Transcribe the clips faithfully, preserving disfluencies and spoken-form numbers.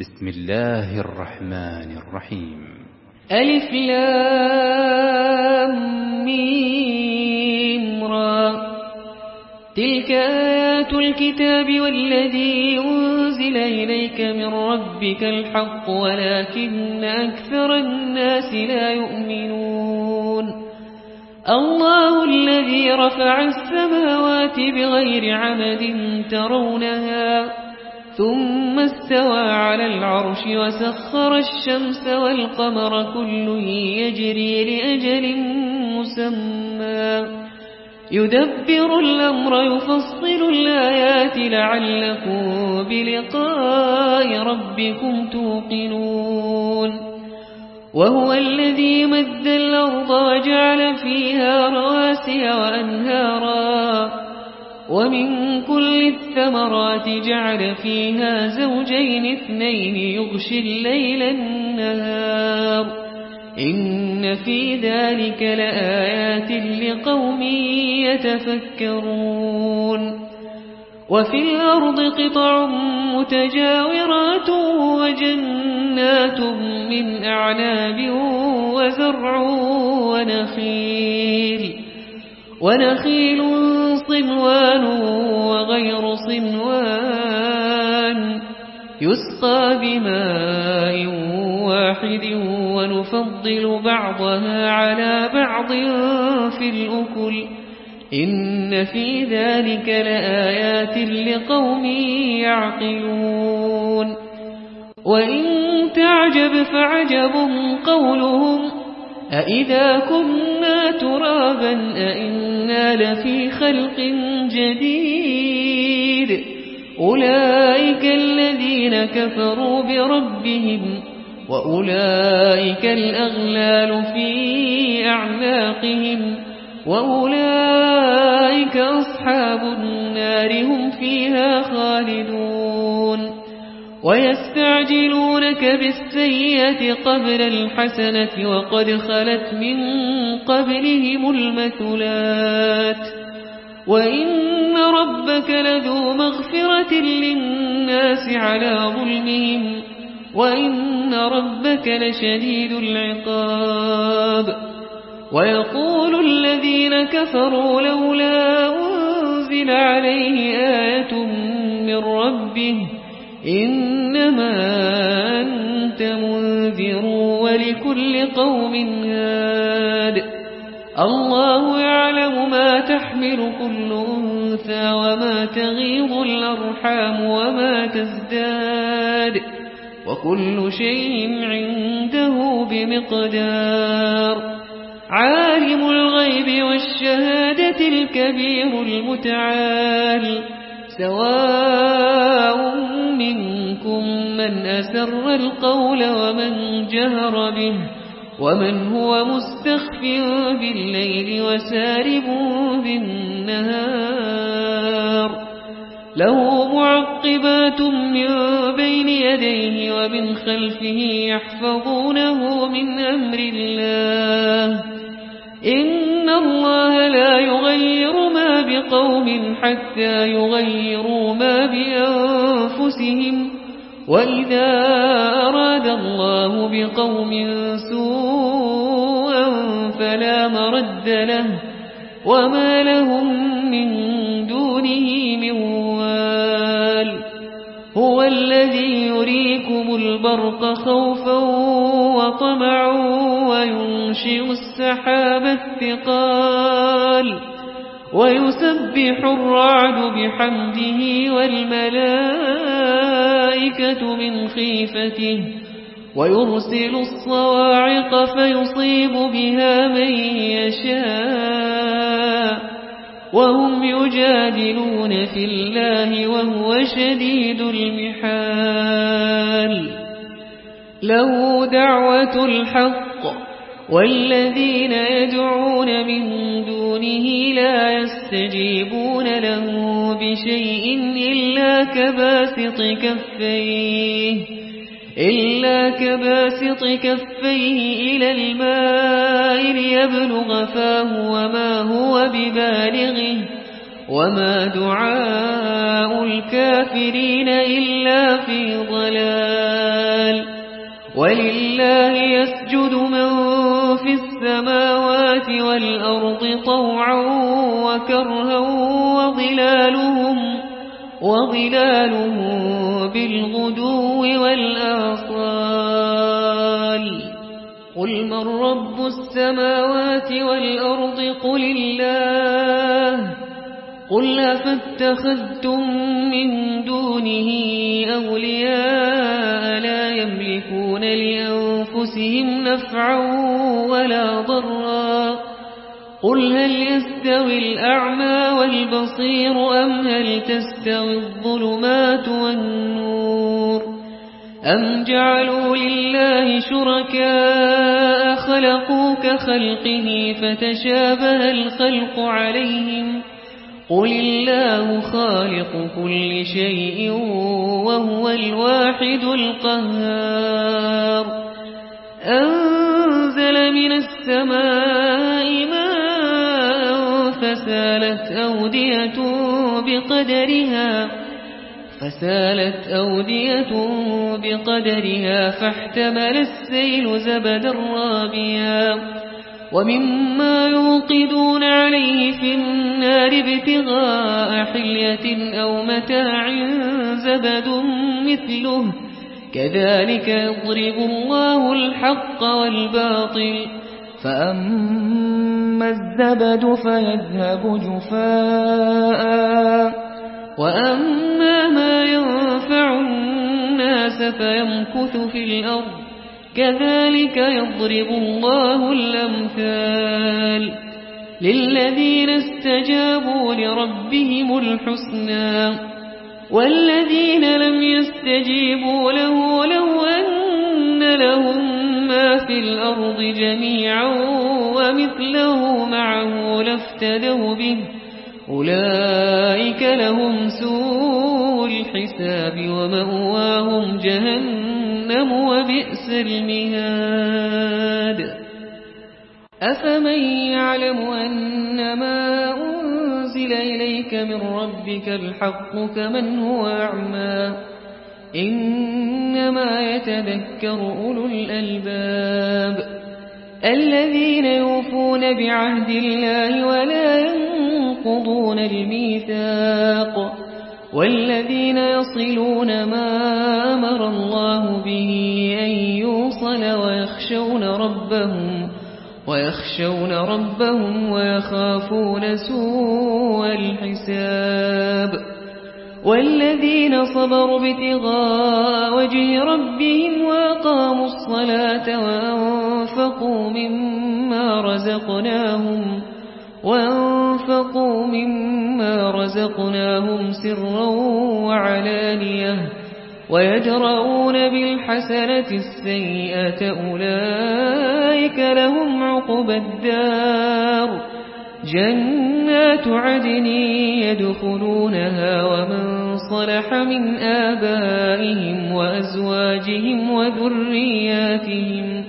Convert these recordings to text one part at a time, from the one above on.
بسم الله الرحمن الرحيم. ألف لام ميم را. تلك آيات الكتاب والذي أنزل إليك من ربك الحق ولكن أكثر الناس لا يؤمنون. الله الذي رفع السماوات بغير عمد ترونها ثم استوى على العرش وسخر الشمس والقمر كل يجري لأجل مسمى يدبر الأمر يفصل الآيات لعلكم بلقاء ربكم توقنون. وهو الذي مد الأرض وجعل فيها رواسي وأنهارا ومن كل الثمرات جعل فيها زوجين اثنين يغشي الليل النهار إن في ذلك لآيات لقوم يتفكرون. وفي الأرض قطع متجاورات وجنات من أعناب وزرع ونخيل ونخيل صنوان وغير صنوان يسقى بماء واحد ونفضل بعضها على بعض في الأكل إن في ذلك لآيات لقوم يعقلون. وإن تعجب فعجب قولهم أإذا كنا ترابا أإنا لفي خلق جديد أولئك الذين كفروا بربهم وأولئك الأغلال في أعناقهم وأولئك أصحاب النار هم فيها خالدون. ويستعجلونك بالسيئة قبل الحسنة وقد خلت من قبلهم المثلات وإن ربك لذو مغفرة للناس على ظلمهم وإن ربك لشديد العقاب. ويقول الذين كفروا لولا أنزل عليه آية من ربه إنما أنت منذر ولكل قوم هاد. الله يعلم ما تحمل كل أنثى وما تغيض الأرحام وما تزداد وكل شيء عنده بمقدار. عالم الغيب والشهادة الكبير المتعال سواء منكم من أسر القول ومن جهر به ومن هو مستخف بالليل وسارب بالنهار. له معقبات من بين يديه ومن خلفه يحفظونه من أمر الله إن الله لا يغير ما بقوم حتى يغيروا ما بأنفسهم وإذا أراد الله بقوم سوءا فلا مرد له وما لهم من دونه من وال. هو الذي يريكم البرق خوفا وطمعا وينشئ السحاب الثقال ويسبح الرعد بحمده والملائكة من خيفته ويرسل الصواعق فيصيب بها من يشاء وهم يجادلون في الله وهو شديد المحال. له دعوة الحق والذين يدعون من دونه لا يستجيبون له بشيء إلا كباسط كفيه إلا كباسط كفيه إلى الماء ليبلغ فاه وما هو ببالغه وما دعاء الكافرين إلا في ضلال. ولله يسجد من في السماوات والأرض طوعا وكرها وظلالهم, وظلالهم بالغدو والآصال. قل من رب السماوات والأرض قل الله. قل أفاتخذتم من دونه أولياء لا يملكون لأنفسهم نفعا ولا ضرا. قل هل يستوي الأعمى والبصير أم هل تستوي الظلمات والنور أم جعلوا لله شركاء خلقوا كخلقه فتشابه الخلق عليهم. قل الله خالق كل شيء وهو الواحد القهار. أنزل من السماء ماء فسالت أودية بقدرها فسالت أودية بقدرها فاحتمل السيل زبدا رابيا ومما يوقدون عليه في النار ابتغاء حلية أو متاع زبد مثله كذلك يضرب الله الحق والباطل. فأما الزبد فيذهب جفاء وأما ما ينفع الناس فيمكث في الأرض كذلك يضرب الله الأمثال. للذين استجابوا لربهم الحسنى والذين لم يستجيبوا له لو أن لهم ما في الأرض جميعا ومثله معه لافتدوا به أولئك لهم سوء الحساب ومأواهم جهنم وبئس المهاد. أفمن يعلم أنما أنزل إليك من ربك الحق كمن هو أعمى إنما يتذكر أولو الألباب الذين يوفون بعهد الله ولا ينقضون الميثاق والذين يصلون ما أمر الله به أن يوصل ويخشون ربهم ويخشون ربهم ويخافون سوء الحساب والذين صبروا ابتغاء وجه ربهم وأقاموا الصلاة وأنفقوا مما رزقناهم وأنفقوا مما رزقناهم سرا وعلانية ويدرؤون بالحسنة السيئة أولئك لهم عقبى الدار جنات عدن يدخلونها ومن صلح من آبائهم وأزواجهم وذرياتهم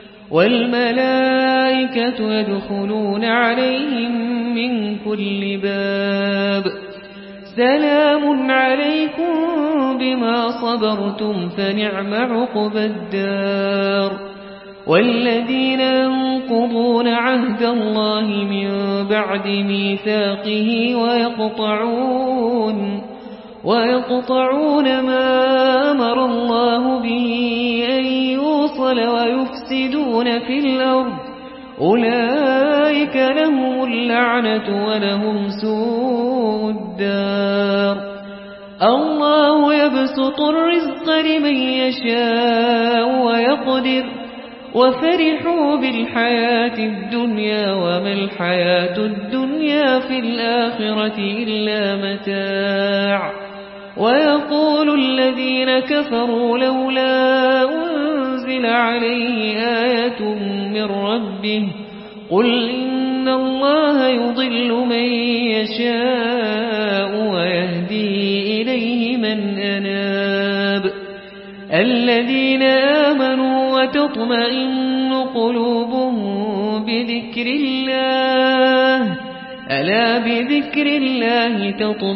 والملائكة يدخلون عليهم من كل باب سلام عليكم بما صبرتم فنعم عقبى الدار. والذين ينقضون عهد الله من بعد ميثاقه ويقطعون ويقطعون ما أمر الله به أن يوصل ويفسدون في الأرض أولئك لهم اللعنة ولهم سوء الدار. الله يبسط الرزق لمن يشاء ويقدر وفرحوا بالحياة الدنيا وما الحياة الدنيا في الآخرة إلا متاع. ويقول الذين كفروا لولا أنزل عليه آية من ربه قل إن الله يضل من يشاء ويهدي إليه من أناب. الذين آمنوا وتطمئن قلوبهم بذكر الله ألا بذكر الله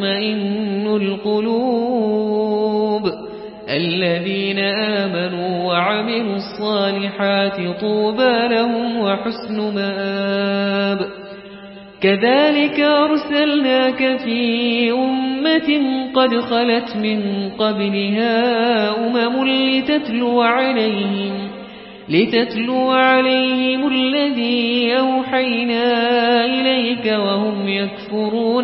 تطمئن القلوب. الذين آمنوا وعملوا الصالحات طوبى لهم وحسن مآب. كذلك أرسلناك في أمة قد خلت من قبلها أمم لتتلو عليهم لتتلو عليهم الذي أوحينا إليك وهم يكفرون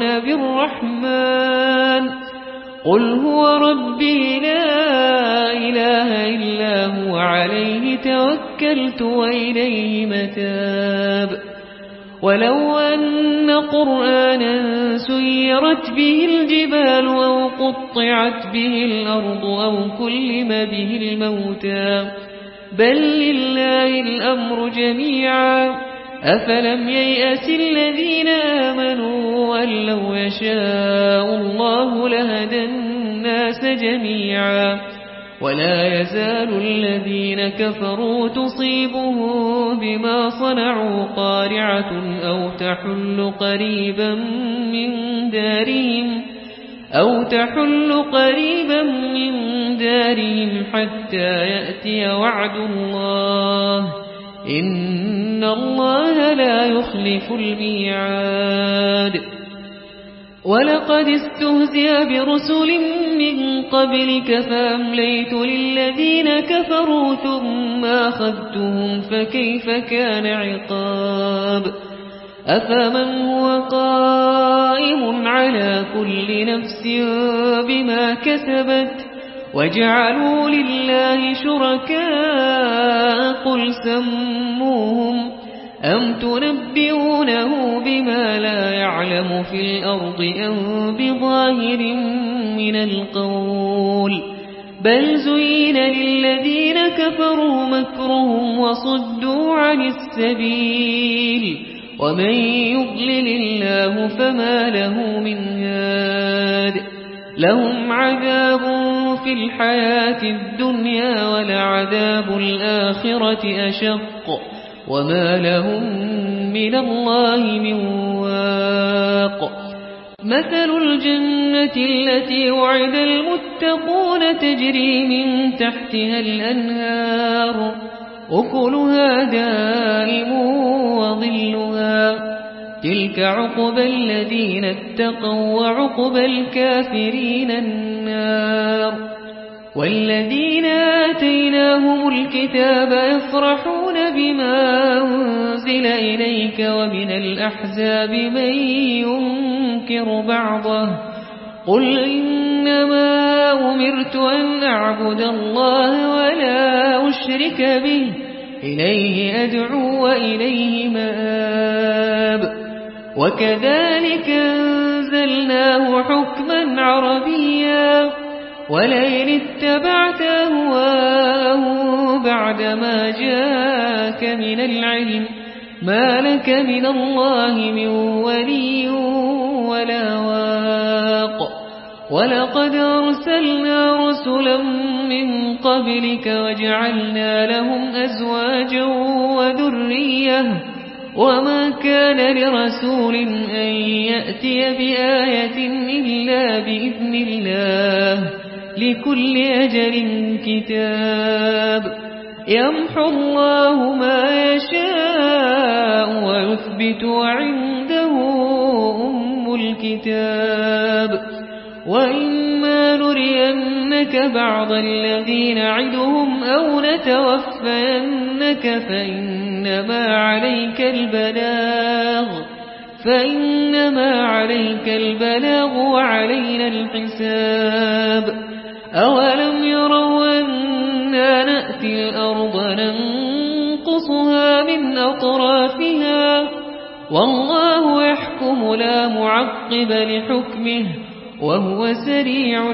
بالرحمن قل هو ربي لا إله إلا هو عليه توكلت وإليه متاب. ولو أن قرآنا سيرت به الجبال أو قطعت به الأرض أو كلم به الموتى بل لله الأمر جميعا أفلم ييأس الذين آمنوا أن لو يشاء الله لهدى الناس جميعا ولا يزال الذين كفروا تصيبهم بما صنعوا قارعة أو تحل قريبا من دارهم أو تحل قريبا من دارهم حتى يأتي وعد الله إن الله لا يخلف الميعاد. ولقد استهزئ برسل من قبلك فأمليت للذين كفروا ثم أخذتهم فكيف كان عقاب. أفمن هو قائم على كل نفس بما كسبت وجعلوا لله شركاء قل سموهم أم تنبئونه بما لا يعلم في الأرض أم بظاهر من القول بل زين للذين كفروا مكرهم وصدوا عن السبيل ومن يضلل الله فما له من هاد. لهم عذاب في الحياة الدنيا ولعذاب الآخرة أشق وما لهم من الله من واق. مثل الجنة التي وعد المتقون تجري من تحتها الأنهار أكلها دائم وظلها تلك عقبى الذين اتقوا وعقبى الكافرين النار. والذين آتيناهم الكتاب يفرحون بما أنزل إليك ومن الأحزاب من ينكر بعضه قل إنما أمرت أن أعبد الله ولا أشرك به إليه أدعو وإليه مآب. وكذلك أنزلناه حكما عربيا ولئن اتبعت أهواءهم بعدما جاءك من العلم ما لك من الله من ولي ولا واق. ولقد أرسلنا رسلا من قبلك وجعلنا لهم أزواجا وذرية وما كان لرسول أن يأتي بآية إلا بإذن الله لكل أجل كتاب. يمحو الله ما يشاء ويثبت وعنده أم الكتاب. وإما نرينك بعض الذين نعدهم أو نتوفينك فإنما عليك البلاغ فإنما عليك البلاغ وعلينا الحساب. أولم يروا أنا نأتي الأرض ننقصها من أطرافها والله يحكم لا معقب لحكمه وهو سريع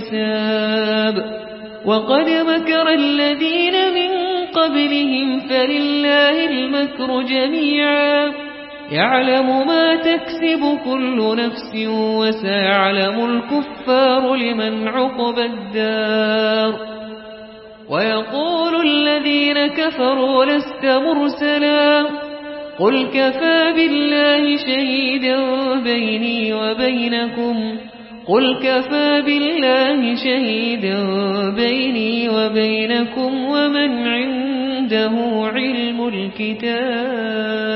الحساب. وقد مكر الذين من قبلهم فلله المكر جميعا يعلم ما تكسب كل نفس وسيعلم الكفار لمن عقبى الدار. ويقول الذين كفروا لست مرسلا قل كفى بالله شهيدا بيني وبينكم قل كفى بالله شهيدا بيني وبينكم ومن عنده علم الكتاب